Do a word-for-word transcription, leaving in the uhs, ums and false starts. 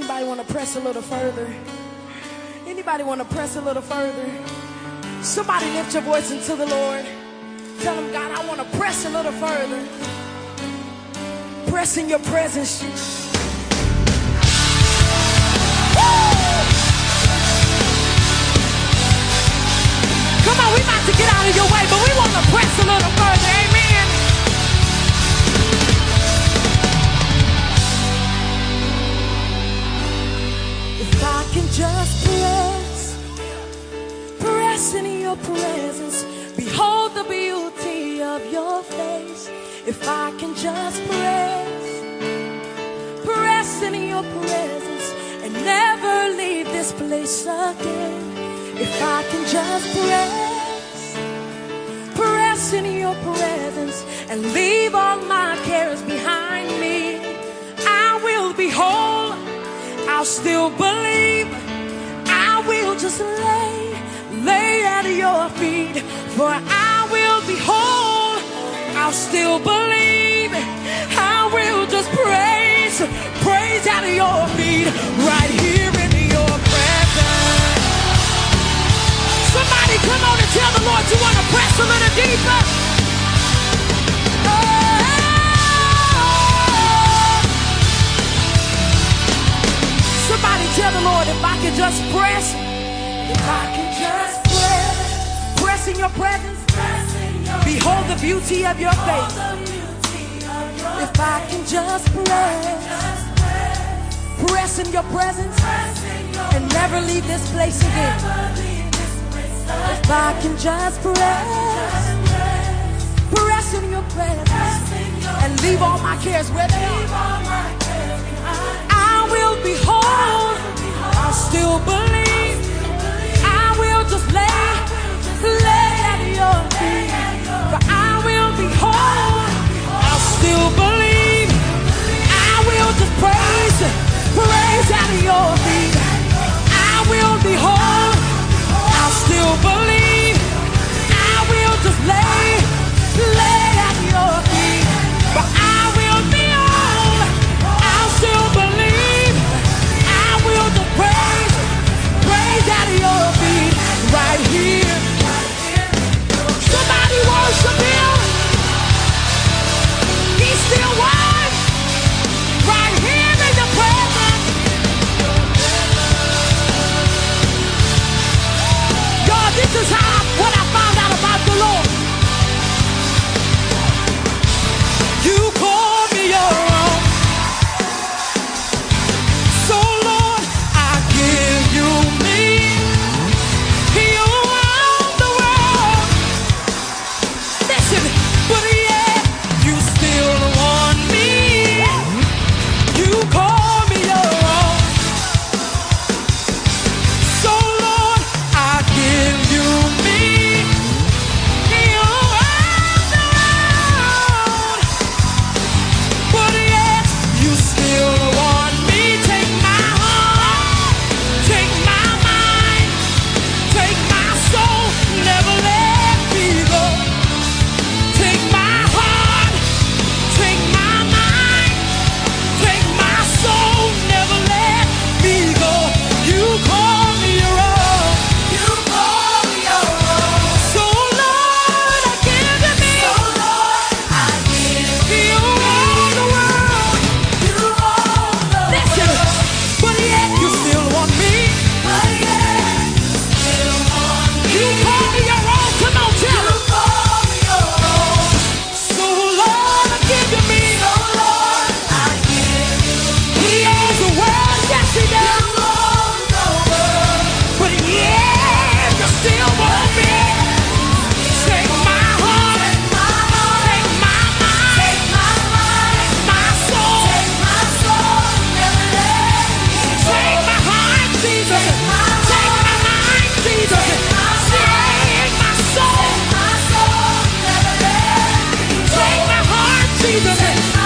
Anybody want to press a little further? Anybody want to press a little further? Somebody lift your voice into the Lord. Tell him, God, I want to press a little further. Press in your presence. Come on, we about to get out of your way, but we want to press a little further. Amen. If I can just press, press in your presence, behold the beauty of your face. If I can just press, press in your presence and never leave this place again. If I can just press, press in your presence and leave all my cares behind me, I will be whole, I'll still believe, I will just lay, lay at your feet, for I will be whole, I'll still believe, I will just praise, praise at your feet, right here in your presence. Somebody come on and tell the Lord you want to press a little deeper. Oh. Somebody tell the Lord, if I can just press, if I can just press, press in your presence, behold the beauty of your face. If I can just press, press in your presence and never leave this place again. If I can just press, press in your presence and leave all my cares where they are, I will be whole, I'll still believe, I will just lay, lay at your feet, for I will be whole, I'll still believe, I will just praise, praise at your feet, I will be whole, I'll still believe, I will just lay, lay at your feet, but I will be all, I'll still believe, I will just praise, praise at your feet, right here. Somebody worship him, he's still one, right here in the presence. This is how what I found out about the Lord. You call me your own, so Lord, I give you me. You around the world. Listen, but yet you still want me. You call me your own, so Lord, I give you me, you around the world, but yet you still want me. Take my heart, take my mind, take my soul, never let me go. Take my heart, take my mind, take my soul, never let me go. You call me your own, you call me your own. So Lord, I give to me. So Lord, I give you all the world. You all the Listen, world. But yet you still want me. But yet you still want me. You call me your own. Come on, tell him. You call me your own. So Lord, I give to me. So Lord, I give you. He owns the world, yes he does. You own the world. But yeah, you still want me. Take my heart, take my mind, take my soul, never let me go. Take my heart, Jesus. Take my mind, Jesus. Take my soul, never let me go. Take my heart, Jesus.